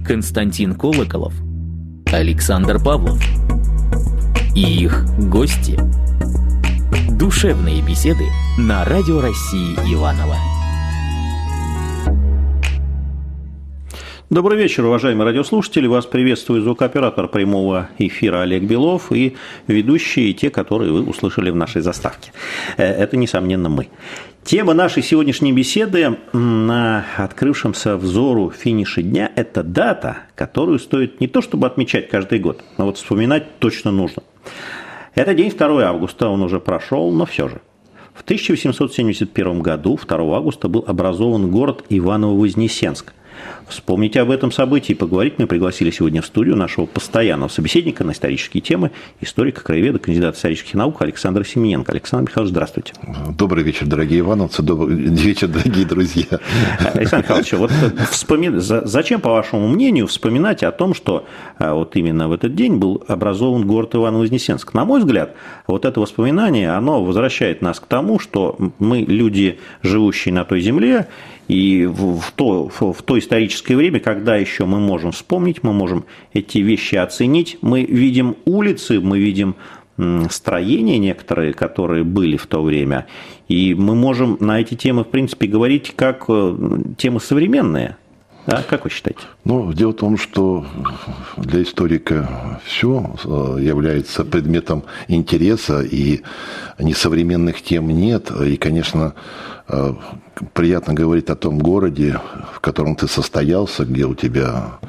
Константин Колоколов, Александр Павлов и их гости. Душевные беседы на Радио России Иваново. Добрый вечер, уважаемые радиослушатели. Вас приветствует звукооператор прямого эфира Олег Белов и ведущие, те, которые вы услышали в нашей заставке. Это, несомненно, мы. Тема нашей сегодняшней беседы на открывшемся взору финише дня – это дата, которую стоит не то чтобы отмечать каждый год, но вот вспоминать точно нужно. Это день 2 августа, он уже прошел, но все же. В 1871 году, 2 августа, был образован город Иваново-Вознесенск. Вспомнить об этом событии и поговорить мы пригласили сегодня в студию нашего постоянного собеседника на исторические темы, историка, краеведа, кандидата исторических наук Александра Семененко. Александр Михайлович, здравствуйте. Добрый вечер, дорогие ивановцы, добрый вечер, дорогие друзья. Александр Михайлович, вот зачем, по вашему мнению, вспоминать о том, что вот именно в этот день был образован город Иваново-Вознесенск? На мой взгляд, вот это воспоминание, оно возвращает нас к тому, что мы, люди, живущие на той земле, и в то историческое время, когда еще мы можем вспомнить, мы можем эти вещи оценить, мы видим улицы, мы видим строения некоторые, которые были в то время, и мы можем на эти темы, в принципе, говорить как темы современные. Да? Как вы считаете? Ну, дело в том, что для историка все является предметом интереса, и несовременных тем нет. И, конечно, приятно говорить о том городе, в котором ты состоялся, где у тебя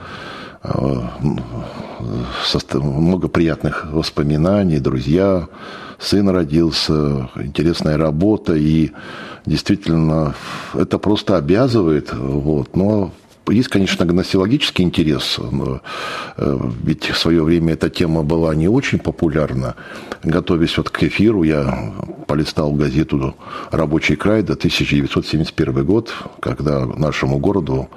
много приятных воспоминаний, друзья, сын родился, интересная работа, и действительно это просто обязывает. Вот. Но есть, конечно, гносеологический интерес, ведь в свое время эта тема была не очень популярна. Готовясь вот к эфиру, я полистал газету «Рабочий край», до 1971 год, когда нашему городу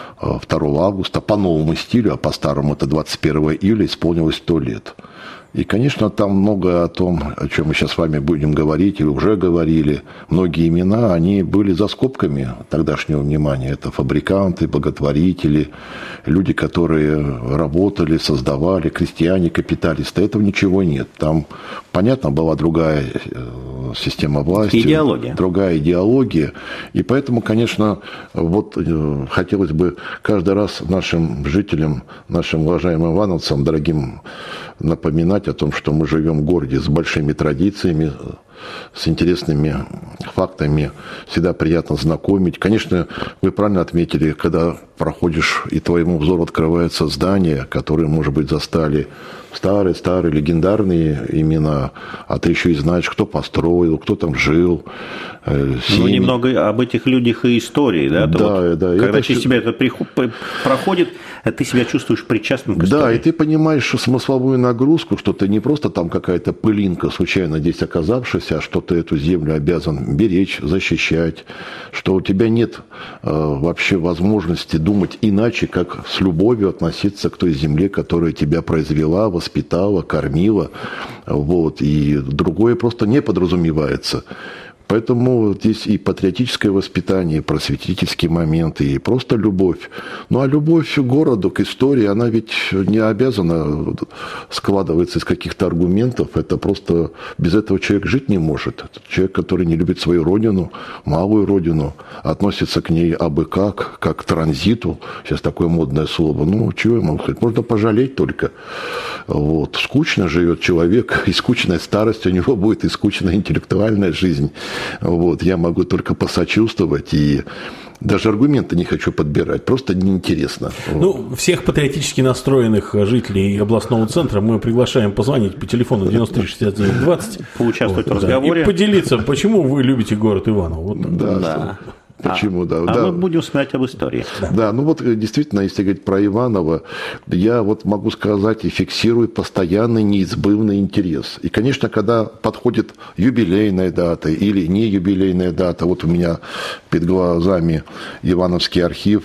2 августа по новому стилю, а по-старому это 21 июля, исполнилось 100 лет. И, конечно, там много о том, о чем мы сейчас с вами будем говорить, или уже говорили. Многие имена, они были за скобками тогдашнего внимания. Это фабриканты, благотворители, люди, которые работали, создавали, крестьяне, капиталисты. Этого ничего нет. Там, понятно, была другая система власти. Идеология. Другая идеология. И поэтому, конечно, вот хотелось бы каждый раз нашим жителям, нашим уважаемым ивановцам, дорогим, напоминать о том, что мы живем в городе с большими традициями, с интересными фактами, всегда приятно знакомить. Конечно, вы правильно отметили, когда проходишь, и твоему взору открывается здание, которые, может быть, застали старые легендарные имена, а ты еще и знаешь, кто построил, кто там жил. Ну, немного об этих людях и истории, да? Да, да. Когда через тебя это проходит, ты себя чувствуешь причастным к истории. Да, и ты понимаешь смысловую нагрузку, что ты не просто там какая-то пылинка, случайно здесь оказавшаяся, а что ты эту землю обязан беречь, защищать, что у тебя нет вообще возможности думать иначе, как с любовью относиться к той земле, которая тебя произвела, воспитала, кормила. Вот, и другое просто не подразумевается. Поэтому здесь и патриотическое воспитание, и просветительские моменты, и просто любовь. Ну, а любовь к городу, к истории, она ведь не обязана складываться из каких-то аргументов. Это просто без этого человек жить не может. Это человек, который не любит свою родину, малую родину, относится к ней абы как к транзиту. Сейчас такое модное слово. Ну, чего я могу сказать? Можно пожалеть только. Вот. Скучно живет человек, и скучная старость у него будет, и скучная интеллектуальная жизнь. Вот, я могу только посочувствовать, и даже аргументы не хочу подбирать, просто неинтересно. Ну, всех патриотически настроенных жителей областного центра мы приглашаем позвонить по телефону 93-69-20. Поучаствовать в разговоре. И поделиться, почему вы любите город Иваново. Вот, да. Почему, да. Мы будем вспоминать об истории. Да, ну вот действительно, если говорить про Иваново, я вот могу сказать и фиксирую постоянный неизбывный интерес. И, конечно, когда подходит юбилейная дата или не юбилейная дата, вот у меня перед глазами Ивановский архив,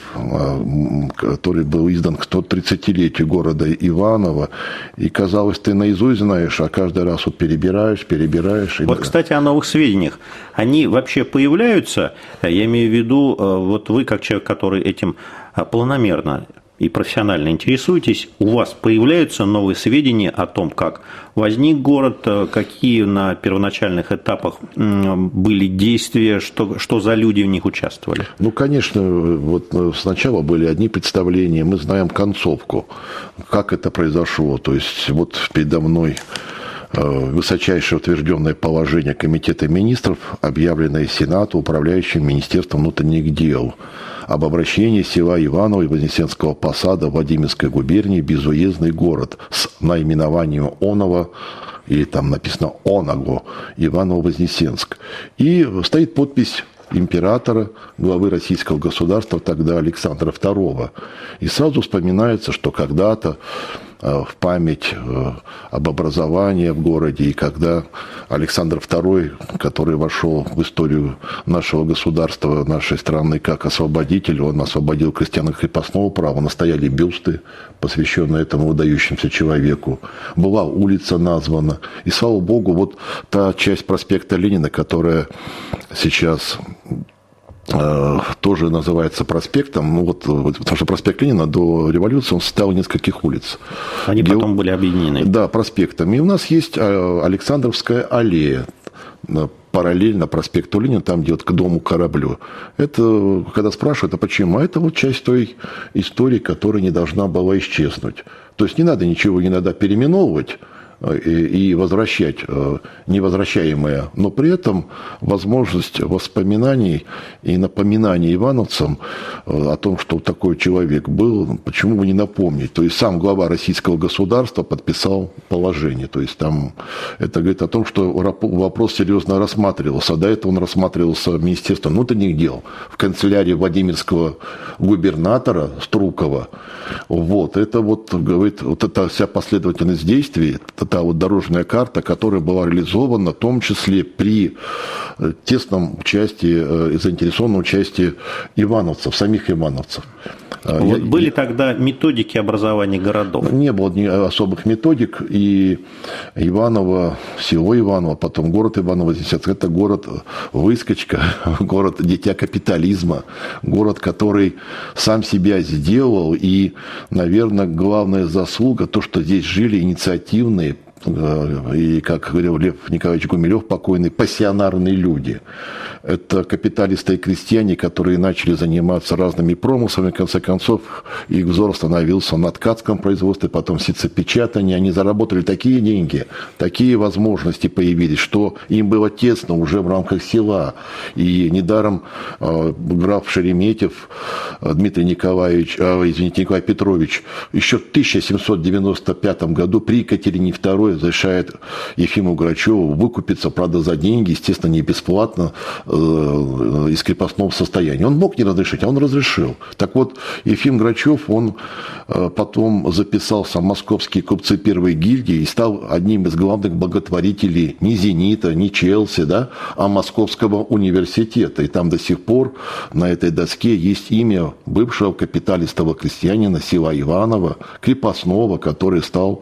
который был издан к 130-летию города Иваново, и, казалось, ты наизусть знаешь, а каждый раз вот перебираешь. Вот, кстати, о новых сведениях. Они вообще появляются, я имею в виду, вот вы, как человек, который этим планомерно и профессионально интересуетесь, у вас появляются новые сведения о том, как возник город, какие на первоначальных этапах были действия, что за люди в них участвовали? Ну, конечно, вот сначала были одни представления, мы знаем концовку, как это произошло. То есть вот передо мной высочайшее утвержденное положение Комитета министров, объявленное Сенату, управляющим Министерством внутренних дел, об обращении села Иваново и Вознесенского посада Владимирской губернии в безуездный город с наименованием Оново, или там написано Оного, Иваново-Вознесенск. И стоит подпись императора, главы российского государства тогда Александра II. И сразу вспоминается, что когда-то в память об образовании в городе, и когда Александр II, который вошел в историю нашего государства, нашей страны как освободитель, он освободил крестьян от крепостного права, настояли бюсты, посвященные этому выдающемуся человеку. Была улица названа. И, слава богу, вот та часть проспекта Ленина, которая сейчас тоже называется проспектом, ну вот, потому что проспект Ленина до революции он состоял из нескольких улиц. Они потом были объединены. Да, проспектами. И у нас есть Александровская аллея, параллельно проспекту Ленина, там, где вот к дому кораблю. Это, когда спрашивают, а почему? Это вот часть той истории, которая не должна была исчезнуть. То есть не надо ничего иногда переименовывать и возвращать невозвращаемое, но при этом возможность воспоминаний и напоминаний ивановцам о том, что такой человек был, почему бы не напомнить. То есть сам глава российского государства подписал положение. То есть там это говорит о том, что вопрос серьезно рассматривался. До этого он рассматривался Министерством внутренних дел в канцелярии Владимирского губернатора Струкова. Вот. Это вот, говорит, вот эта вся последовательность действий, та вот дорожная карта, которая была реализована в том числе при тесном участии и заинтересованном участии ивановцев, самих ивановцев. Вот были тогда методики образования городов? Не было особых методик, и Иваново, село Иваново, потом город Иваново-Вознесенск, это город-выскочка, город дитя капитализма, город, который сам себя сделал, и, наверное, главная заслуга, то, что здесь жили инициативные, и, как говорил Лев Николаевич Гумилев, покойные, пассионарные люди. Это капиталисты и крестьяне, которые начали заниматься разными промыслами. В конце концов, их взор остановился на ткацком производстве, потом ситцепечатании. Они заработали такие деньги, такие возможности появились, что им было тесно уже в рамках села. И недаром граф Шереметьев Дмитрий Николаевич, Николай Петрович еще в 1795 году при Екатерине II разрешает Ефиму Грачеву выкупиться, правда, за деньги, естественно, не бесплатно, из крепостного состояния. Он мог не разрешить, а он разрешил. Так вот, Ефим Грачев, он потом записался в московские купцы первой гильдии и стал одним из главных благотворителей не «Зенита», не «Челси», да, а Московского университета. И там до сих пор на этой доске есть имя бывшего капиталистого крестьянина села Иваново, крепостного, который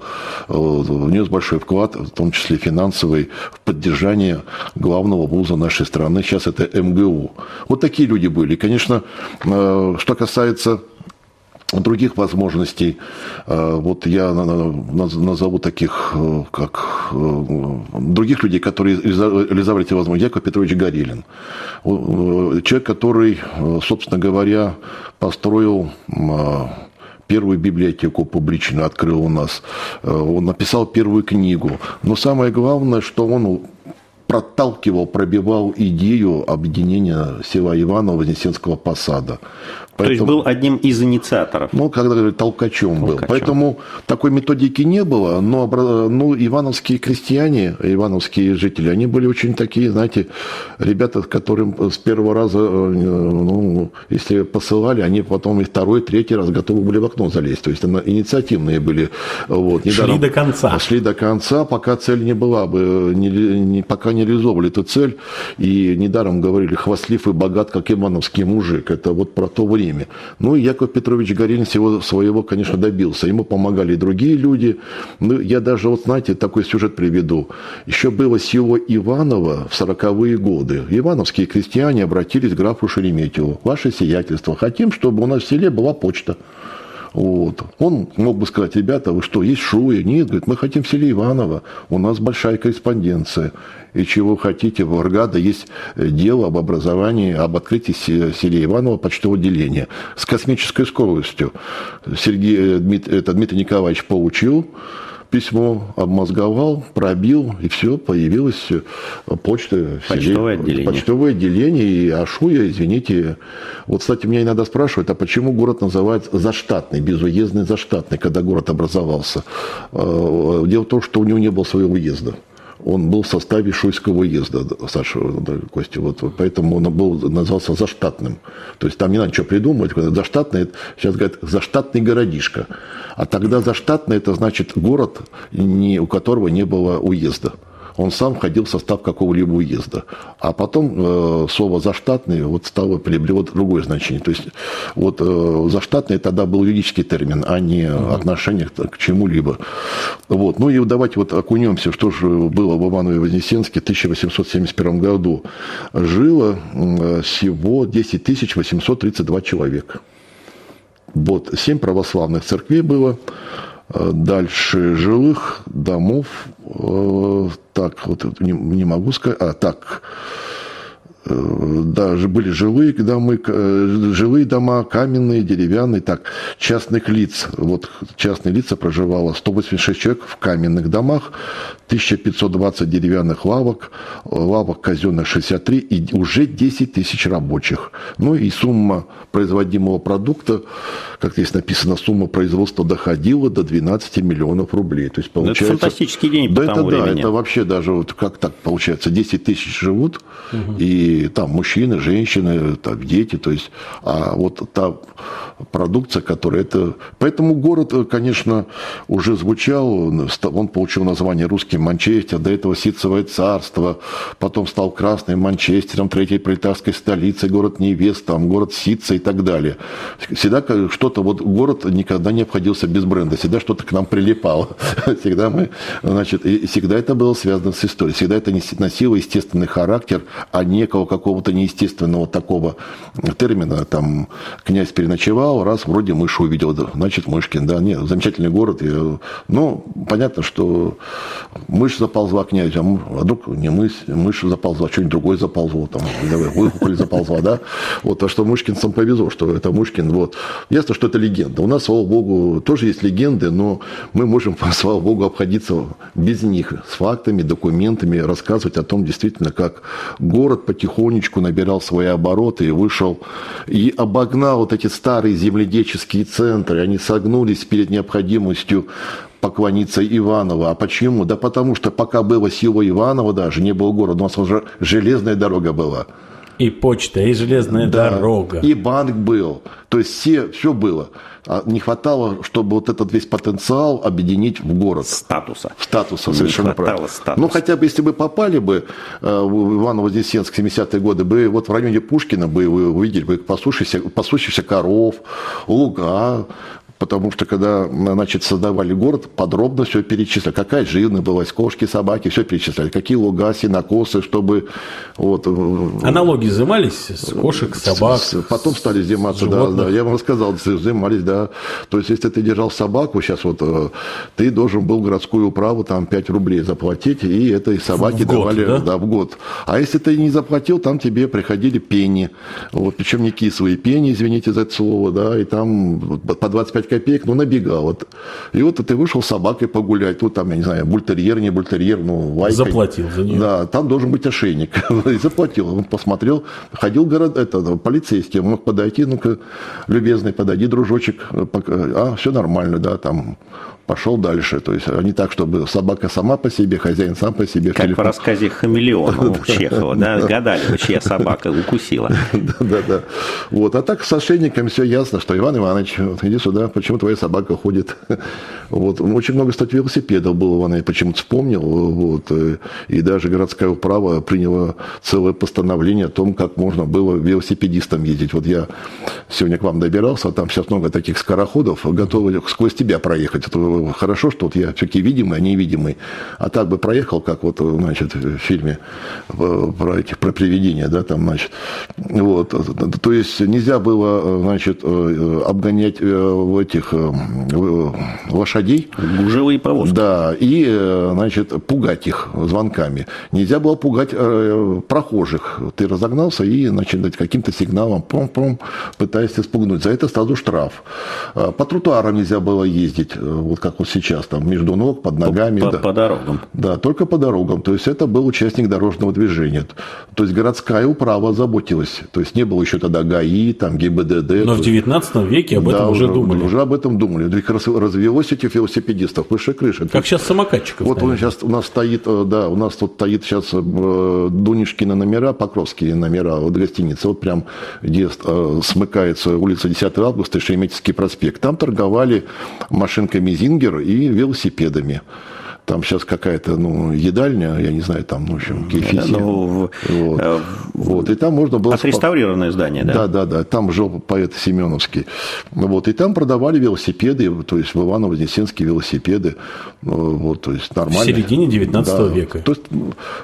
внес большой вклад, в том числе финансовый, в поддержание главного вуза нашей страны. Сейчас это МГУ. Вот такие люди были. И, конечно, что касается других возможностей, вот я назову таких, как других людей, которые реализовали эти возможности. Яков Петрович Горелин. Человек, который, собственно говоря, построил первую библиотеку публичную, открыл у нас. Он написал первую книгу. Но самое главное, что он проталкивал, пробивал идею объединения села Иваново-Вознесенского посада. То есть был одним из инициаторов. Ну, когда говорят, толкачом был. Поэтому такой методики не было, но ивановские крестьяне, ивановские жители, они были очень такие, знаете, ребята, которым с первого раза, если посылали, они потом и второй, третий раз готовы были в окно залезть. То есть инициативные были. Вот. Шли до конца. Шли до конца, пока цель не была бы, пока не реализовывали эту цель. И недаром говорили, хвастлив и богат, как ивановский мужик. Это вот про то время. Ну, и Яков Петрович Горелин всего своего, конечно, добился. Ему помогали и другие люди. Ну, я даже, вот знаете, такой сюжет приведу. Еще было село Иваново в 40-е годы. Ивановские крестьяне обратились к графу Шереметьеву. Ваше сиятельство, хотим, чтобы у нас в селе была почта. Вот. Он мог бы сказать: ребята, вы что, есть Шуя? Нет, говорит, мы хотим в селе Иваново, у нас большая корреспонденция. И чего хотите, в РГАДа есть дело об образовании, об открытии в селе Иваново почтового отделения с космической скоростью. Дмитрий Николаевич получил письмо, обмозговал, пробил, и все, появилась почта. Почтовое отделение. Почтовое отделение, и Ашуя, извините. Вот, кстати, меня иногда спрашивают, а почему город называется заштатный, безуездный заштатный, когда город образовался? Дело в том, что у него не было своего уезда. Он был в составе Шуйского уезда, Саша, Костя, вот, поэтому он назвался заштатным. То есть там не надо ничего придумывать. Заштатный, сейчас говорят, заштатный городишко. А тогда заштатный, это значит город, у которого не было уезда. Он сам входил в состав какого-либо уезда. А потом слово «заштатный» приобрело другое значение. То есть вот «заштатный» тогда был юридический термин, а не отношение к чему-либо. Вот. Ну и давайте вот окунемся, что же было в Иваново-Вознесенске в 1871 году. Жило всего 10 832 человека. Вот. 7 православных церквей было. Дальше жилых домов, так, вот не могу сказать, даже были жилые дома, каменные, деревянные, так, частных лиц. Вот частные лица проживало 186 человек в каменных домах, 1520 деревянных лавок казенных 63 и уже 10 тысяч рабочих. Ну и сумма производимого продукта, как здесь написано, сумма производства доходила до 12 миллионов рублей. То есть, получается, это фантастический день по тому времени. Да, это вообще даже, вот как так получается, 10 тысяч живут, и там мужчины, женщины, там, дети, то есть, а вот та продукция, которая это... Поэтому город, конечно, уже звучал, он получил название «Русский Манчестер», до этого Ситцевое царство, потом стал Красным Манчестером, третьей пролетарской столицей, город невест, там, город Ситца и так далее. Всегда что-то, вот город никогда не обходился без бренда, всегда что-то к нам прилипало. Всегда мы, значит, и всегда это было связано с историей, всегда это носило естественный характер, а некого какого-то неестественного такого термина, там, князь переночевал, раз, вроде мышь увидел, значит, Мышкин, да, нет, замечательный город, ну, понятно, что мышь заползла к князю, а вдруг не мышь заползла, что-нибудь другое заползло, там, выхухоль заползла, да, вот, а что мышкинцам повезло, что это Мышкин, вот, ясно, что это легенда, у нас, слава богу, тоже есть легенды, но мы можем, слава богу, обходиться без них, с фактами, документами, рассказывать о том, действительно, как город потихонечку набирал свои обороты и вышел, и обогнал вот эти старые земледельческие центры, они согнулись перед необходимостью поклониться Иваново. А почему? Да потому что пока было село Иваново, даже не было города, у нас уже железная дорога была. И почта, и железная дорога. И банк был. То есть все было. А не хватало, чтобы вот этот весь потенциал объединить в город. Статуса, совершенно правильно. Ну, хотя бы, если бы попали бы в Иваново-Вознесенск в 70-е годы, бы вот в районе Пушкина бы вы увидели бы пасущихся коров, луга. Потому что, когда, значит, создавали город, подробно все перечисляли. Какая живность была, кошки, собаки, все перечисляли. Какие луга, сенокосы, чтобы... Вот, аналоги взимались с кошек, собак? Потом стали взиматься, да. Я вам рассказал, взимались, да. То есть, если ты держал собаку, сейчас вот ты должен был городскую управу там 5 рублей заплатить, и этой собаке давали в год. А если ты не заплатил, там тебе приходили пени. Вот, причем не кислые пени, извините за это слово, да, и там по 25 копеек, ну, набегал. Вот. И вот ты вышел с собакой погулять, тут там, я не знаю, бультерьер, не бультерьер, ну, лайкой. Заплатил за нее. Да, там должен быть ошейник. И заплатил. Он посмотрел, ходил полицейский, мог подойти, ну-ка, любезный, подойди, дружочек. Все нормально, да, там... Пошел дальше. То есть, не так, чтобы собака сама по себе, хозяин сам по себе. Как в рассказе «Хамелеон» у Чехова, да, гадали, чья собака укусила. Да. Вот. А так с ошейником все ясно, что Иван Иванович, иди сюда, почему твоя собака ходит? Вот. Очень много, кстати, велосипедов было, Иван, я почему-то вспомнил. Вот. И даже городская управа приняла целое постановление о том, как можно было велосипедистам ездить. Вот я сегодня к вам добирался, а там сейчас много таких скороходов, готовы сквозь тебя проехать. Хорошо, что вот я все-таки видимый, а невидимый. А так бы проехал, как вот, значит, в фильме про привидения, да, там, значит. Вот. То есть нельзя было, значит, обгонять этих лошадей. Гужевые повозки. Да, и, значит, пугать их звонками. Нельзя было пугать прохожих. Ты разогнался и, значит, каким-то сигналом пом-пом, пытаясь спугнуть. За это сразу штраф. По тротуарам нельзя было ездить, вот как вот сейчас, там, между ног, под ногами. По дорогам. Да, только по дорогам. То есть это был участник дорожного движения. То есть городская управа заботилась. То есть не было еще тогда ГАИ, там, ГИБДД. Но в 19 веке об этом уже думали. Уже об этом думали. Развелось этих велосипедистов выше крыши. Как сейчас самокатчиков. Вот он сейчас у нас стоит, да, у нас тут стоит сейчас Дунюшкины номера, Покровские номера, вот гостиница, вот прям где смыкается улица 10 августа и Шереметьевский проспект. Там торговали машинками Зингер и велосипедами. Там сейчас какая-то, едальня, я не знаю, там, в общем, кефиси. Вот. И там можно было... Отреставрированное здание, да? Да. Там жил поэт Семеновский. Вот. И там продавали велосипеды, то есть в Иваново-Вознесенские велосипеды. Вот, то есть нормально. В середине 19 века. То есть,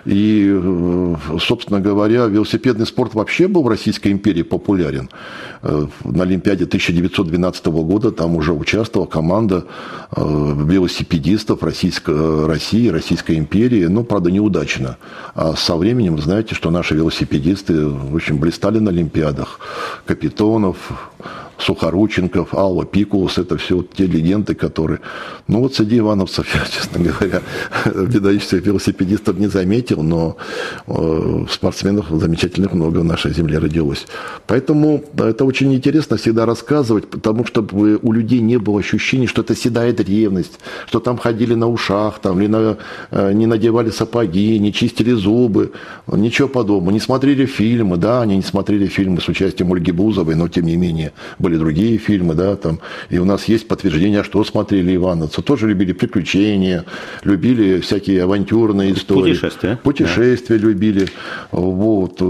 и, собственно говоря, велосипедный спорт вообще был в Российской империи популярен. На Олимпиаде 1912 года там уже участвовала команда велосипедистов России, Российской империи, но, правда, неудачно. А со временем, вы знаете, что наши велосипедисты очень блистали на Олимпиадах. Капитонов, Сухорученков, Алла Пикулус, это все вот те легенды, которые... вот среди ивановцев, я, честно говоря, выдающихся велосипедистов не заметил, но спортсменов замечательных много в нашей земле родилось. Поэтому это очень интересно всегда рассказывать, потому что у людей не было ощущения, что это седая древность, что там ходили на ушах, там, не надевали сапоги, не чистили зубы, ничего подобного. Не смотрели фильмы, да, они не смотрели фильмы с участием Ольги Бузовой, но тем не менее были другие фильмы, да, там, и у нас есть подтверждение, что смотрели ивановцы. Тоже любили приключения, любили всякие авантюрные истории. Путешествия любили. Вот.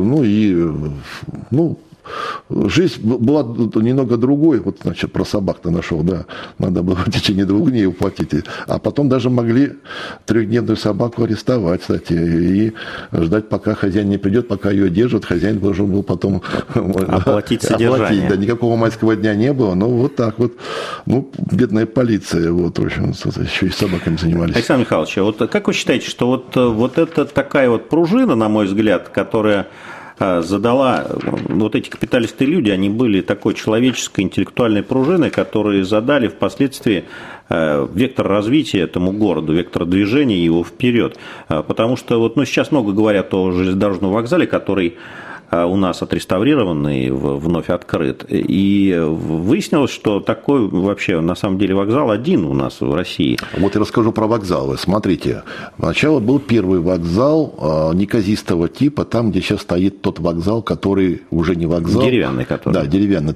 Жизнь была немного другой. Вот, значит, про собак-то нашел, да. Надо было в течение 2 дней уплатить. А потом даже могли 3-дневную собаку арестовать, кстати, и ждать, пока хозяин не придет, пока ее держат. Хозяин должен был потом оплатить содержание. Да, никакого майского дня не было. Но вот так вот. Бедная полиция. Вот, в общем, еще и собаками занимались. Александр Михайлович, вот как вы считаете, что вот это такая вот пружина, на мой взгляд, которая задала, вот эти капиталисты люди, они были такой человеческой интеллектуальной пружиной, которые задали впоследствии вектор развития этому городу, вектор движения его вперед. Потому что сейчас много говорят о железнодорожном вокзале, который у нас отреставрирован и вновь открыт. И выяснилось, что такой вообще на самом деле вокзал один у нас в России. Вот я расскажу про вокзалы. Смотрите, сначала был первый вокзал неказистого типа, там, где сейчас стоит тот вокзал, который уже не вокзал. Деревянный который. Да, деревянный,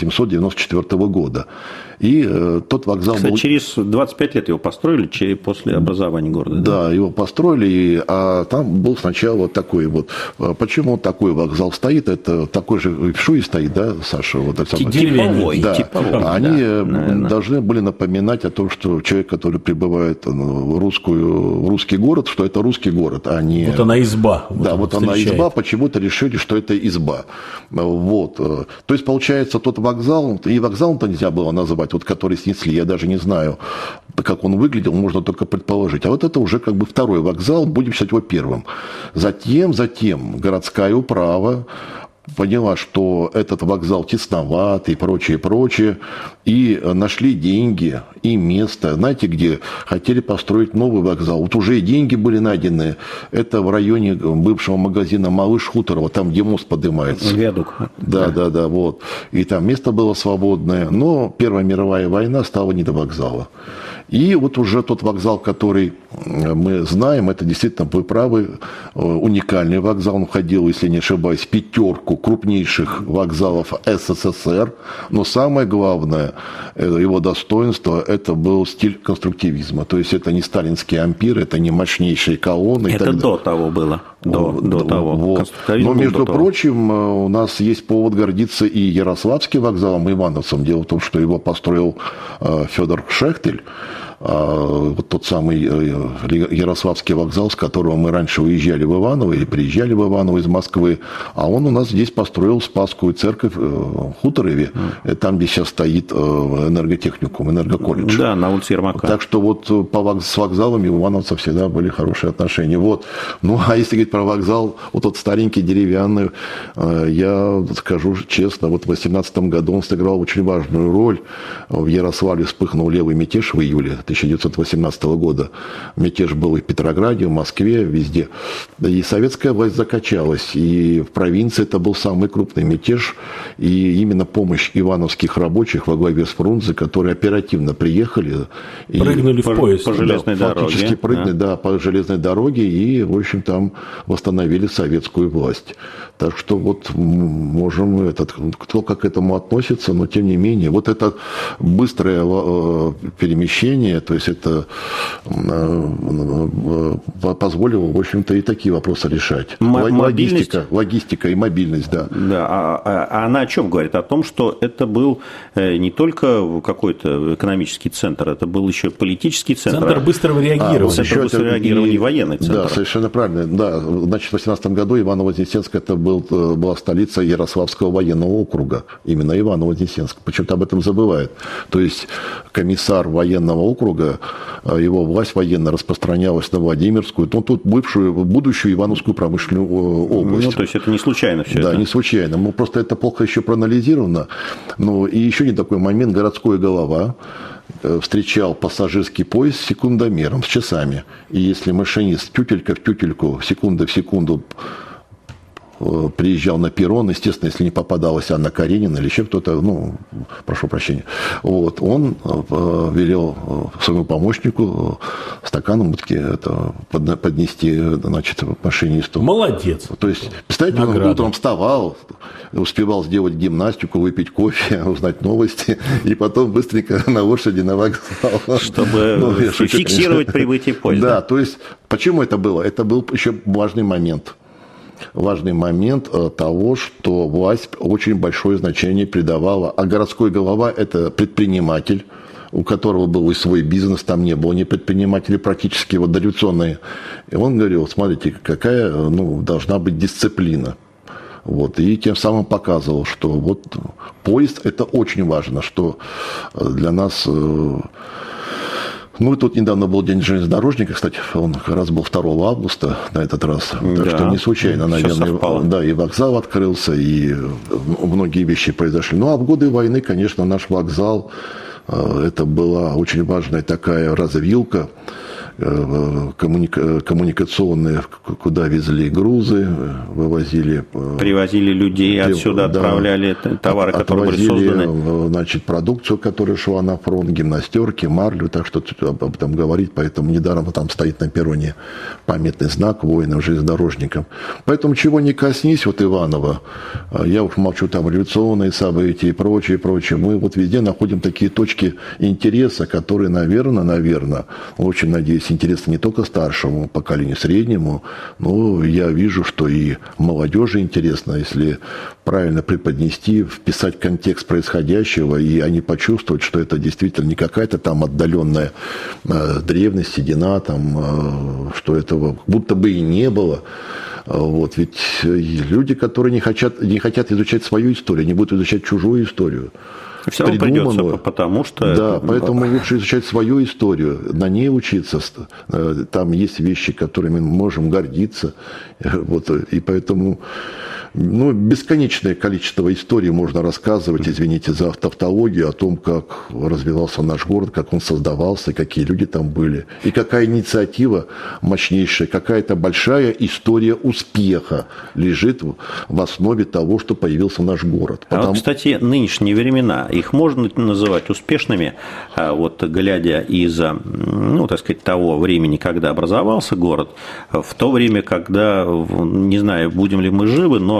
1894 года. И тот вокзал был... через 25 лет его построили после образования города. Да, его построили, а там был сначала вот такой вот. Почему такой вокзал стоит? Это такой же в Шуе стоит, да, Саша? Вот типовой. Да. Типовой, они должны были напоминать о том, что человек, который прибывает в русский город, что это русский город, а не... Вот она изба. Да, вот она изба, почему-то решили, что это изба. Вот. То есть, получается, тот вокзал, и вокзалом-то нельзя было назвать, вот который снесли, я даже не знаю, как он выглядел, можно только предположить. А вот это уже как бы второй вокзал, будем считать его первым. Затем городская управа поняла, что этот вокзал тесноват и прочее, и нашли деньги и место. Знаете, где хотели построить новый вокзал? Вот уже и деньги были найдены. Это в районе бывшего магазина «Малыш Хуторова», там, где мост поднимается. Виадук. Да, вот. И там место было свободное. Но Первая мировая война стала не до вокзала. И вот уже тот вокзал, который мы знаем, это действительно, вы правы, уникальный вокзал. Он входил, если не ошибаюсь, в 5 крупнейших вокзалов СССР. Но самое главное, его достоинство, это был стиль конструктивизма. То есть это не сталинские ампиры, это не мощнейшие колонны. Это до того было. До того. Вот. Но, между прочим, у нас есть повод гордиться и Ярославским вокзалом, и Ивановцем. Дело в том, что его построил Федор Шехтель. Вот тот самый Ярославский вокзал, с которого мы раньше уезжали в Иваново или приезжали в Иваново из Москвы, а он у нас здесь построил Спасскую церковь в Хуторове, там, где сейчас стоит энерготехникум, энергоколледж. Да, на улице Ермака. Так что вот с вокзалами у ивановцев всегда были хорошие отношения. Вот. Ну, а если говорить про вокзал, вот тот старенький, деревянный, я скажу честно, вот в 2018 году он сыграл очень важную роль. В Ярославле вспыхнул левый мятеж в июле 1918 года. Мятеж был и в Петрограде, в Москве, везде. И советская власть закачалась. И в провинции это был самый крупный мятеж. И именно помощь ивановских рабочих во главе с Фрунзе, которые оперативно приехали. Прыгнули в поезд. По железной дороге. Фактически прыгнули, по железной дороге. И, в общем, там восстановили советскую власть. Так что вот можем, кто как к этому относится, но тем не менее, вот это быстрое перемещение, то есть это позволило, в общем-то, и такие вопросы решать. Логистика и мобильность, да. Да, а она о чем говорит? О том, что это был не только какой-то экономический центр, это был еще политический центр. Центр быстрого реагирования. Центр быстрого реагирования, военный центр. Да, совершенно правильно. Да, значит, в 18 году Иваново-Вознесенск это была столица Ярославского военного округа. Именно Иваново-Вознесенск. Почему-то об этом забывают. То есть комиссар военного округа, его власть военная распространялась на Владимирскую, ну, тут будущую Ивановскую промышленную область. Ну, то есть это не случайно все. Да, не случайно. Ну, просто это плохо еще проанализировано. Ну, и еще не такой момент. Городской голова встречал пассажирский поезд с секундомером, с часами. И если машинист тютелька в тютельку, секунда в секунду приезжал на перрон, естественно, если не попадалась Анна Каренина или еще кто-то, ну, прошу прощения, вот, он велел своему помощнику стаканом водки поднести, значит, машинисту. Молодец. То есть, представьте, он утром вставал, успевал сделать гимнастику, выпить кофе, узнать новости, и потом быстренько на лошади на вокзал. Чтобы фиксировать прибытие поезда. Да, то есть, почему это было? Это был еще важный момент того, что власть очень большое значение придавала. А городской голова – это предприниматель, у которого был и свой бизнес, там не было ни предпринимателей, практически вот дореволюционные. И он говорил, смотрите, какая должна быть дисциплина. Вот, и тем самым показывал, что вот поезд – это очень важно, что для нас… Ну, тут недавно был День железнодорожника, кстати, он как раз был 2 августа на этот раз. Так что не случайно, наверное, да, и вокзал открылся, и многие вещи произошли. Ну, а в годы войны, конечно, наш вокзал, это была очень важная такая развилка коммуникационные, куда везли грузы, вывозили... Привозили людей отсюда, да, отправляли товары, которые были созданы. Значит, продукцию, которая шла на фронт, гимнастерки, марлю, так что об этом говорить, поэтому недаром там стоит на перроне памятный знак воинам-железнодорожникам. Поэтому чего не коснись, вот Иваново, я уж молчу, там революционные события и прочее, мы вот везде находим такие точки интереса, которые, наверное, очень надеюсь, интересны не только старшему поколению, среднему, но я вижу, что и молодежи интересно, если правильно преподнести, вписать контекст происходящего, и они почувствуют, что это действительно не какая-то там отдаленная древность, седина, там, что этого будто бы и не было. Вот, ведь люди, которые не хотят изучать свою историю, они будут изучать чужую историю. Все равно придется, потому что... Да, поэтому лучше изучать свою историю, на ней учиться. Там есть вещи, которыми мы можем гордиться. Вот, и поэтому бесконечное количество историй можно рассказывать, извините за тавтологию, о том, как развивался наш город, как он создавался, какие люди там были. И какая инициатива мощнейшая, какая-то большая история успеха лежит в основе того, что появился наш город. А вот, кстати, нынешние времена, их можно называть успешными, вот глядя из-за, так сказать, того времени, когда образовался город, в то время, когда, не знаю, будем ли мы живы, но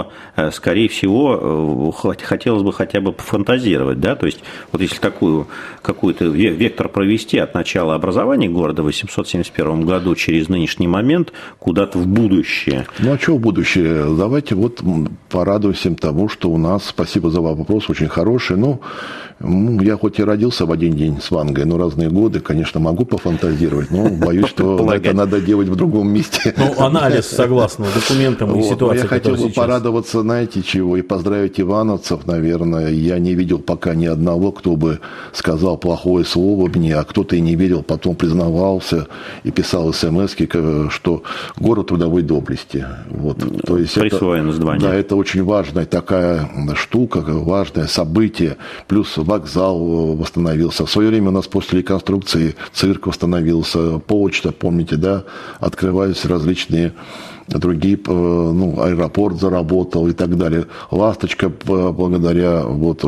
но, скорее всего, хотелось бы хотя бы пофантазировать, да, то есть вот если какой-то вектор провести от начала образования города в 871 году через нынешний момент куда-то в будущее. Ну, а что в будущее? Давайте вот порадуемся тому, что у нас, спасибо за вопрос, очень хороший, но я хоть и родился в один день с Вангой, но разные годы, конечно, могу пофантазировать, но боюсь, что это надо делать в другом месте. Ну, анализ, согласно документам и ситуации. Я хотел бы порадоваться, знаете, чего, и поздравить ивановцев, наверное. Я не видел пока ни одного, кто бы сказал плохое слово мне, а кто-то и не верил, потом признавался и писал смс-ки, что город трудовой доблести. Вот. То есть присвоено звание. Да, это очень важная такая штука, важное событие. Плюс вокзал восстановился. В свое время у нас после реконструкции цирк восстановился, почта, помните, да, открывались различные другие, аэропорт заработал и так далее. «Ласточка» благодаря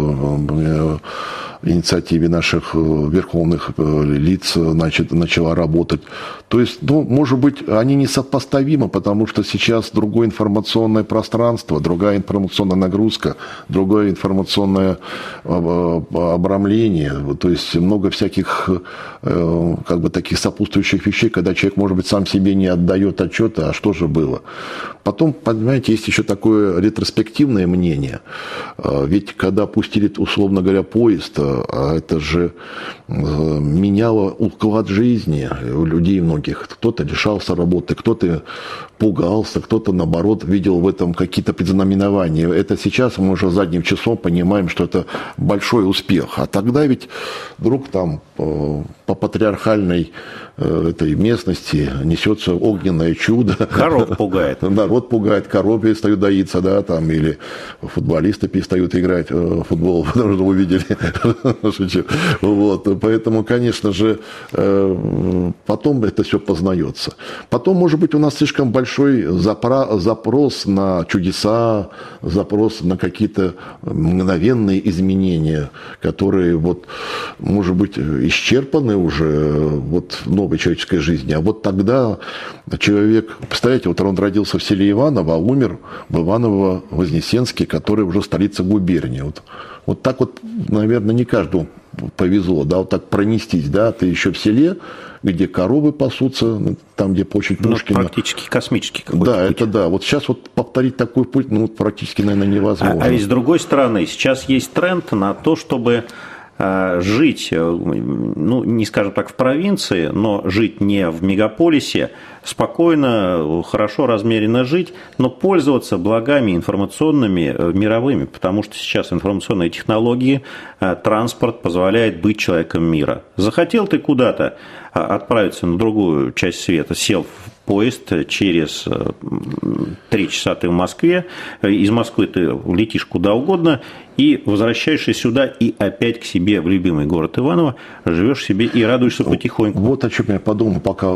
инициативе наших верховных лиц начала работать. То есть, может быть, они несопоставимы, потому что сейчас другое информационное пространство, другая информационная нагрузка, другое информационное обрамление. То есть, много всяких таких сопутствующих вещей, когда человек, может быть, сам себе не отдает отчета, а что же было. Потом, понимаете, есть еще такое ретроспективное мнение. Ведь когда пустили, условно говоря, поезд, это же меняло уклад жизни у людей многих. Кто-то лишался работы, кто-то пугался, кто-то, наоборот, видел в этом какие-то предзнаменования. Это сейчас мы уже задним числом понимаем, что это большой успех. А тогда ведь вдруг там по патриархальной этой местности несется огненное чудо. Коров пугает. Народ пугает, коровы перестают доиться, да, там, или футболисты перестают играть в футбол, потому что увидели. Вот. Поэтому, конечно же, потом это все познается. Потом, может быть, у нас слишком большой запрос на чудеса, запрос на какие-то мгновенные изменения, которые, может быть, исчерпаны уже в новой человеческой жизни. А вот тогда человек, представляете, он родился в селе Иваново, а умер в Иваново-Вознесенске, который уже столица губернии. Вот так вот, наверное, не каждому повезло, да, вот так пронестись, да, ты еще в селе, где коровы пасутся, там, где площадь Пушкина. Практически космический какой-то да, путь. это да. Вот сейчас повторить такой путь, практически, наверное, невозможно. А с другой стороны, сейчас есть тренд на то, чтобы жить, не скажем так, в провинции, но жить не в мегаполисе, спокойно, хорошо, размеренно жить, но пользоваться благами информационными мировыми, потому что сейчас информационные технологии, транспорт позволяет быть человеком мира. Захотел ты куда-то отправиться на другую часть света, сел в поезд, через 3 часа ты в Москве, из Москвы ты летишь куда угодно и возвращаешься сюда и опять к себе в любимый город Иваново, живешь себе и радуешься потихоньку. Вот о чем я подумал, пока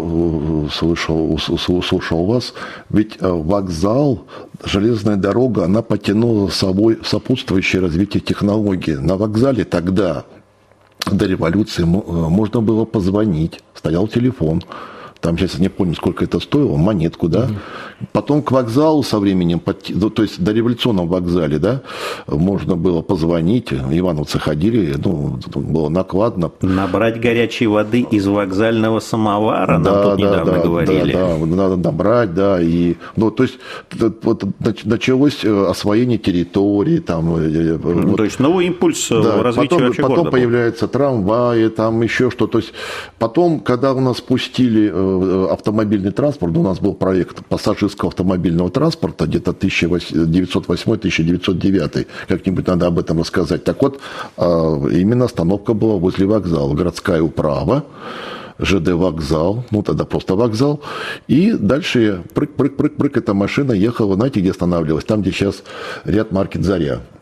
слушал вас. Ведь вокзал, железная дорога, она потянула за собой сопутствующее развитие технологий. На вокзале тогда, до революции, можно было позвонить, стоял телефон. Там сейчас не помню, сколько это стоило, монетку, да. Потом к вокзалу со временем, то есть до революционном вокзале, да, можно было позвонить, ивановцы ходили, было накладно. Набрать горячей воды из вокзального самовара, нам тут недавно говорили. Да, надо набрать, да, и, то есть началось освоение территории, там. То есть новый импульс развития вообще города. Потом появляются трамваи, там еще что-то. То есть потом, когда у нас пустили автомобильный транспорт, у нас был проект пассажирского автомобильного транспорта, где-то 1908-1909, как-нибудь надо об этом рассказать. Так вот, именно остановка была возле вокзала, городская управа, ЖД вокзал, тогда просто вокзал, и дальше прыг, эта машина ехала, знаете, где останавливалась? Там, где сейчас ряд маркет «Заря».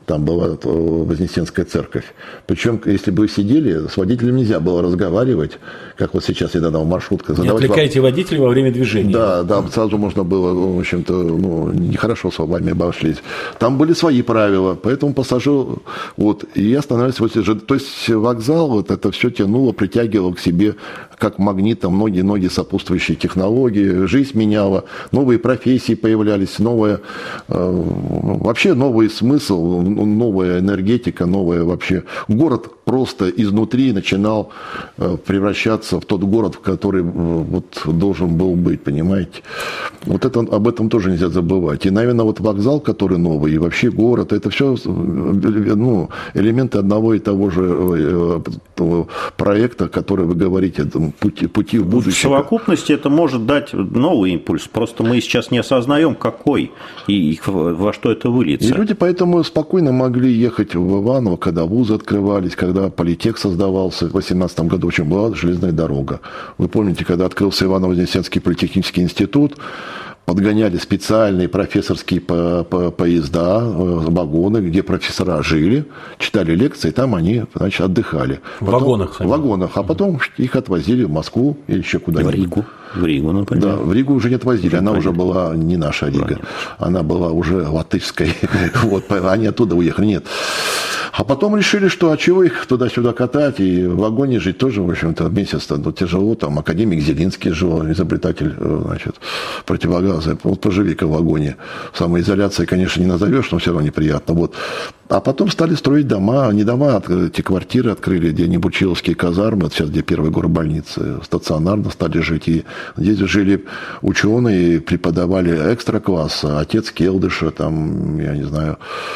там была Вознесенская церковь. Причем, если бы вы сидели, с водителем нельзя было разговаривать, как вот сейчас иногда в маршрутках. Не отвлекайте водителя во время движения. Да, сразу можно было, в общем-то, нехорошо с вами обошлись. Там были свои правила, поэтому пассажир, и останавливались возле же. То есть вокзал, это все тянуло, притягивало к себе, как магнитом, многие сопутствующие технологии, жизнь меняла, новые профессии появлялись, вообще новый смысл, новая энергетика, новая вообще. Город просто изнутри начинал превращаться в тот город, в который должен был быть, понимаете. Об этом тоже нельзя забывать. И, наверное, вокзал, который новый, и вообще город, это все элементы одного и того же проекта, который вы говорите, пути в будущее. В совокупности это может дать новый импульс. Просто мы сейчас не осознаем, какой и во что это выльется. И люди поэтому спокойно могли ехать в Иваново, когда вузы открывались, когда политех создавался. В 2018 году очень была железная дорога. Вы помните, когда открылся Иваново-Вознесенский политехнический институт, подгоняли специальные профессорские поезда, вагоны, где профессора жили, читали лекции, там они, отдыхали. В вагонах. В вагонах. А потом их отвозили в Москву или еще куда-нибудь. В Ригу, например. Да, в Ригу уже не отвозили. Она уже была не наша Рига. Она была уже латышской. Они оттуда уехали. Нет. А потом решили, что чего их туда-сюда катать, и в вагоне жить тоже, в общем-то, месяц тяжело. Там академик Зелинский жил, изобретатель, противогаза. Поживи-ка в вагоне. Самоизоляции, конечно, не назовешь, но все равно неприятно. А потом стали строить дома, не дома, эти квартиры открыли, где Небучиловские казармы, сейчас где первая горбольница, стационарно стали жить. И здесь жили ученые, преподавали экстра-класса, отец Келдыша, там, я не знаю,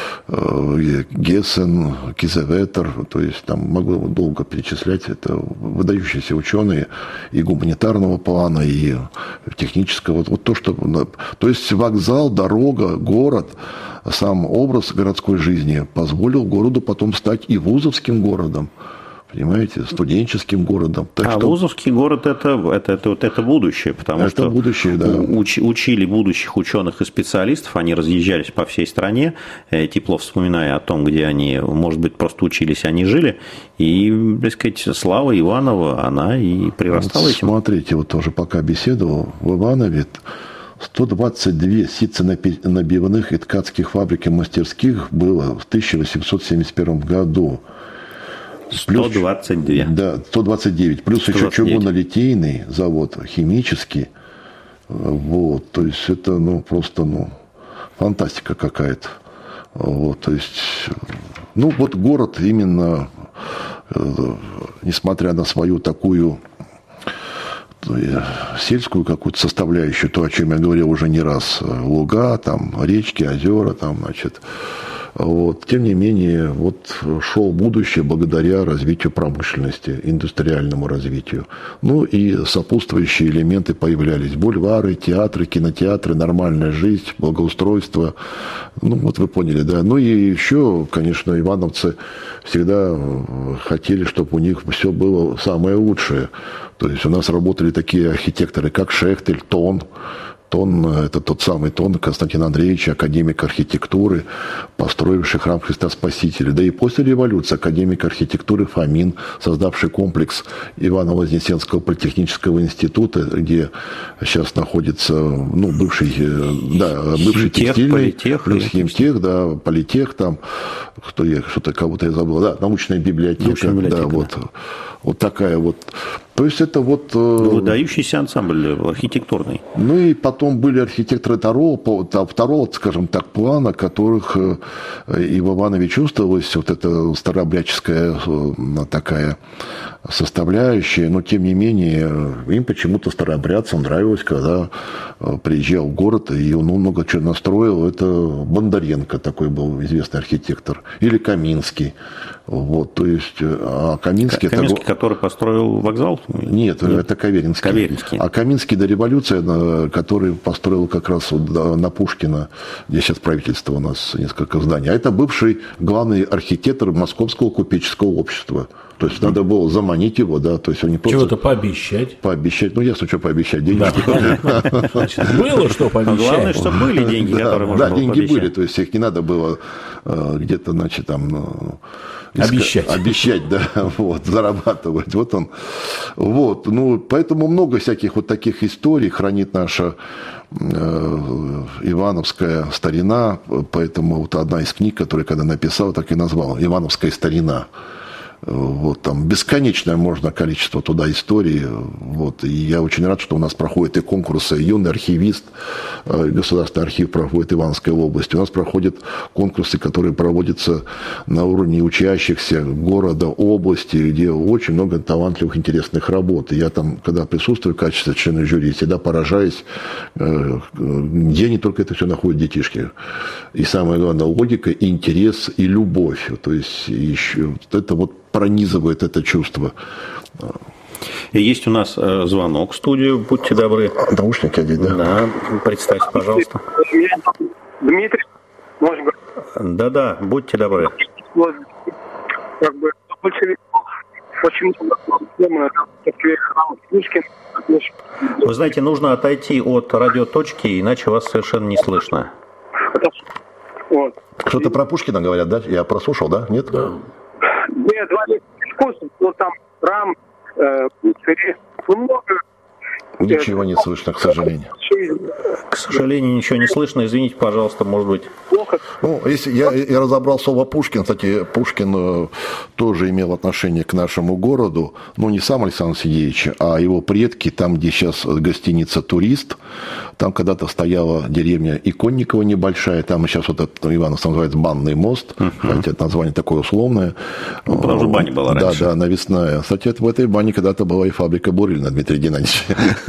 Гессен, Кизеветер, то есть там могу долго перечислять, это выдающиеся ученые и гуманитарного плана, и технического. То есть вокзал, дорога, город, сам образ городской жизни позволил городу потом стать и вузовским городом, понимаете, студенческим городом. Вузовский город это будущее, потому что будущее, да. Учили будущих ученых и специалистов, они разъезжались по всей стране, тепло вспоминая о том, где они, может быть, просто учились, они жили, и, так сказать, слава Иванова, она и прирастала этим. Смотрите, тоже пока беседовал, в Иванове 122 ситценабивных и ткацких фабрик и мастерских было в 1871 году. 122. Да, 129. Плюс 129. Еще чугунно-литейный завод, химический. То есть это просто фантастика какая-то. То есть, город именно, несмотря на свою такую сельскую какую-то составляющую, то, о чем я говорил уже не раз, луга, там, речки, озера, там, тем не менее, шел будущее благодаря развитию промышленности, индустриальному развитию. И сопутствующие элементы появлялись. Бульвары, театры, кинотеатры, нормальная жизнь, благоустройство. Вы поняли, да. И еще, конечно, ивановцы всегда хотели, чтобы у них все было самое лучшее. То есть у нас работали такие архитекторы, как Шехтель, Тон, это тот самый Тон, Константин Андреевич, академик архитектуры, построивший храм Христа Спасителя. Да и после революции академик архитектуры Фомин, создавший комплекс Иваново-Вознесенского политехнического института, где сейчас находится бывший текстильный, плюс химтех, да, политех, там, кого-то я забыл, да, научная библиотека. Вот такая То есть это выдающийся ансамбль архитектурный. И потом были архитекторы второго, скажем так, плана, которых и в Иванове чувствовалась эта старообрядческая такая составляющая, но тем не менее им почему-то старообрядцам нравилось, когда приезжал в город, и он много чего настроил. Это Бондаренко, такой был известный архитектор, или Каминский. То есть, Каминский, который построил вокзал? Нет, это Каверинский. Каверинский. А Каминский до революции, который построил как раз вот на Пушкина, где сейчас правительство у нас несколько зданий. А это бывший главный архитектор Московского купеческого общества. То есть надо было заманить его, да, то есть он не просто... Чего-то пообещать. Пообещать, ну ясно, что пообещать, деньги. Да, значит, было что пообещать. Главное, чтобы были деньги, которые можно было деньги пообещать. были, то есть их не надо было где-то, значит, там... Обещать, да, вот, зарабатывать. Вот он. Вот, ну, поэтому много всяких вот таких историй хранит наша ивановская старина. Поэтому вот одна из книг, которую когда написал, так и назвал «Ивановская старина». Вот, там бесконечное можно количество туда историй. Вот, и я очень рад, что у нас проходят и конкурсы. Юный архивист, Государственный архив проходит в Ивановской области. У нас проходят конкурсы, которые проводятся на уровне учащихся города, области, где очень много талантливых, интересных работ. И я там, когда присутствую в качестве члена жюри, всегда поражаюсь, где не только это все находят детишки. И самое главное, логика, интерес и любовь. То есть еще это вот пронизывает это чувство. Есть у нас звонок в студию, будьте добры. Наушники одеть, да? Да, представьте, пожалуйста. Дмитрий, можно говорить? Да, будьте добры. Вот, как бы, очень много Пушкин. Вы знаете, нужно отойти от радиоточки, иначе вас совершенно не слышно. Вот. Что-то про Пушкина говорят, да? Я прослушал, да? Нет? Да. Нет, дворец искусств, вот там храм, много. Ничего не слышно, к сожалению. К сожалению, ничего не слышно. Извините, пожалуйста, может быть. Ну, если я разобрал слово Пушкин, кстати, Пушкин тоже имел отношение к нашему городу, но не сам Александр Сергеевич, а его предки, там, где сейчас гостиница «Турист», там когда-то стояла деревня Иконникова небольшая, там сейчас вот этот Ивановский называется Банный мост, хотя это название такое условное. Ну, потому что баня была раньше. Да, навесная. Кстати, в этой бане когда-то была и фабрика Бурилина, Дмитрий Геннадьевич.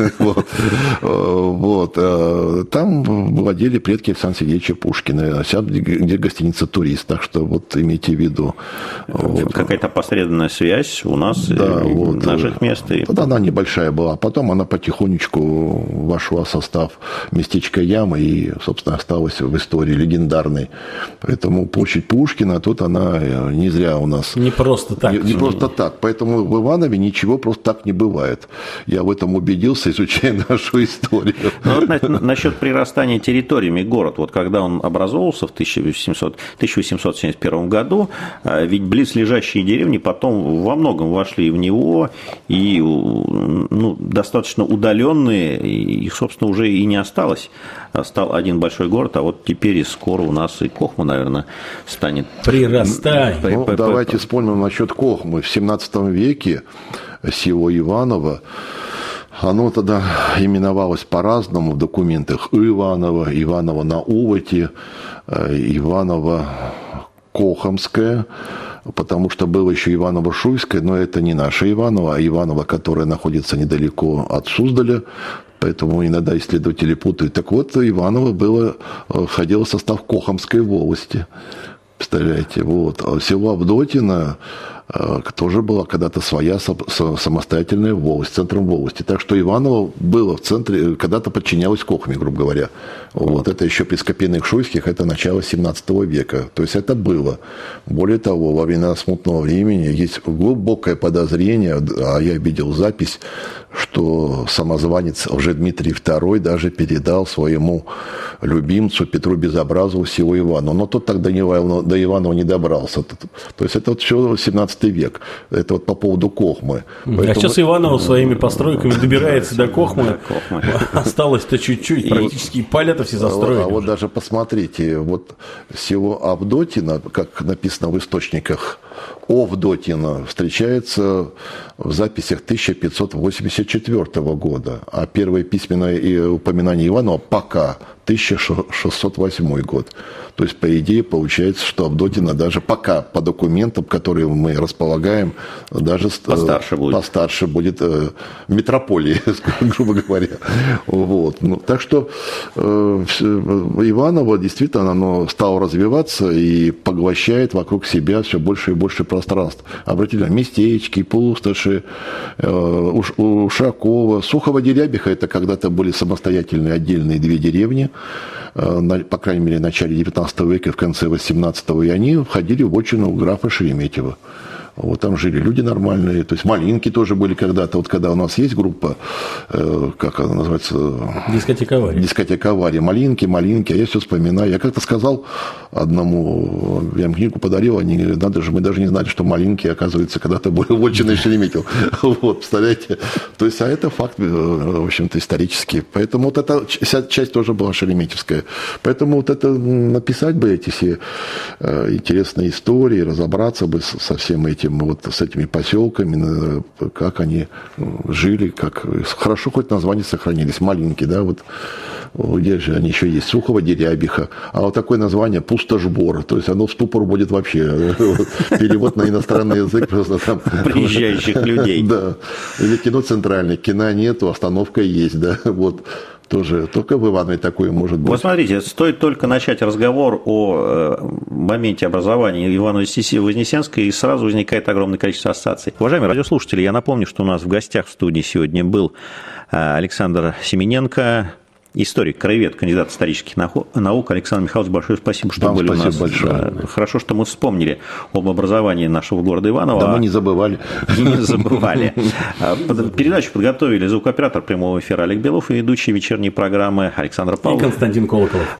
Вот. Там владели предки Александра Сергеевича Пушкина, сейчас где гостиница «Турист», так что вот имейте в виду. Какая-то посредственная связь у нас, наших мест. Тогда она небольшая была, потом она потихонечку вошла в состав местечка Ямы и, собственно, осталась в истории легендарной. Поэтому площадь Пушкина, тут она не зря у нас. Не просто так. Не просто так. Поэтому в Иванове ничего просто так не бывает. Я в этом убедился, изучая нашу историю. Ну, вот насчет прирастания территориями город, вот когда он образовался в 1871 году, ведь близлежащие деревни потом во многом вошли в него, и достаточно удаленные, их, собственно, уже и не осталось. Стал один большой город, а вот теперь и скоро у нас и Кохма, наверное, станет... Прирастай. Давайте вспомним насчет Кохмы. В 17 веке село Иваново, оно тогда именовалось по-разному в документах. Иваново, Иваново на Увоте, Иваново Кохомское, потому что было еще Иваново-Шуйское, но это не наше Иваново, а Иваново, которое находится недалеко от Суздаля, поэтому иногда исследователи путают. Так вот, Иваново входило в состав Кохомской волости. Представляете, вот. Село Авдотино тоже была когда-то своя самостоятельная волость, центром волости. Так что Иваново было в центре, когда-то подчинялось Кохме, грубо говоря. Вот. Это еще при Скопиных Шуйских, это начало 17 века. То есть это было. Более того, во времена смутного времени есть глубокое подозрение, а я видел запись, что самозванец Лжедмитрий II даже передал своему любимцу Петру Безобразову село Иваново. Но тот так до Иванова не добрался. То есть это вот все 17 век. Это вот по поводу Кохмы. Поэтому... А сейчас Иваново своими постройками добирается до Кохмы. Осталось-то чуть-чуть, практически поля-то все застроили. А вот даже посмотрите, вот село Авдотино, как написано в источниках, Овдотино встречается в записях 1584 года, а первое письменное упоминание Иванова пока 1608 год. То есть, по идее, получается, что Авдотино даже пока по документам, которые мы располагаем, даже постарше будет метрополией, грубо говоря. Вот. Ну, так что Иваново действительно оно стало развиваться и поглощает вокруг себя все больше и больше пространств. Обратили местечки, пустоши, Ушакова. Сухово-Дерябиха – это когда-то были самостоятельные отдельные две деревни, по крайней мере, в начале 19 века, в конце 18-го, и они входили в отчину графа Шереметьева. Вот там жили люди нормальные, то есть Малинки тоже были когда-то. Вот когда у нас есть группа, как она называется? Дискотека авария. Дискотека авария. Малинки, а я все вспоминаю. Я как-то сказал одному, я им книгу подарил, они говорят, надо же, мы даже не знали, что Малинки, оказывается, когда-то были вотчиной Шереметьева. Вот, представляете? То есть, а это факт, в общем-то, исторический. Поэтому вот эта часть тоже была шереметьевская. Поэтому вот это написать бы эти все интересные истории, разобраться бы со всем этим, вот с этими поселками, как они жили, как хорошо хоть названия сохранились, Малинки, да, вот где же они еще есть, Сухово-Дерябиха, а вот такое название Пустошбор, то есть оно в ступор будет вообще, перевод на иностранный язык просто там. Приезжающих людей. Да, или кино центральное, кино нету, остановка есть, да, вот. Тоже только в Иванове такое может быть. Вот смотрите, стоит только начать разговор о моменте образования Иваново-Вознесенской, и сразу возникает огромное количество ассоциаций. Уважаемые радиослушатели, я напомню, что у нас в гостях в студии сегодня был Александр Семененко, историк, краевед, кандидат исторических наук. Александр Михайлович, большое спасибо, что были у нас. Большое. Хорошо, что мы вспомнили об образовании нашего города Иваново. Да, мы не забывали. Не забывали. Передачу подготовили звукооператор прямого эфира Олег Белов и ведущий вечерней программы Александр Павлов. И Константин Колоколов.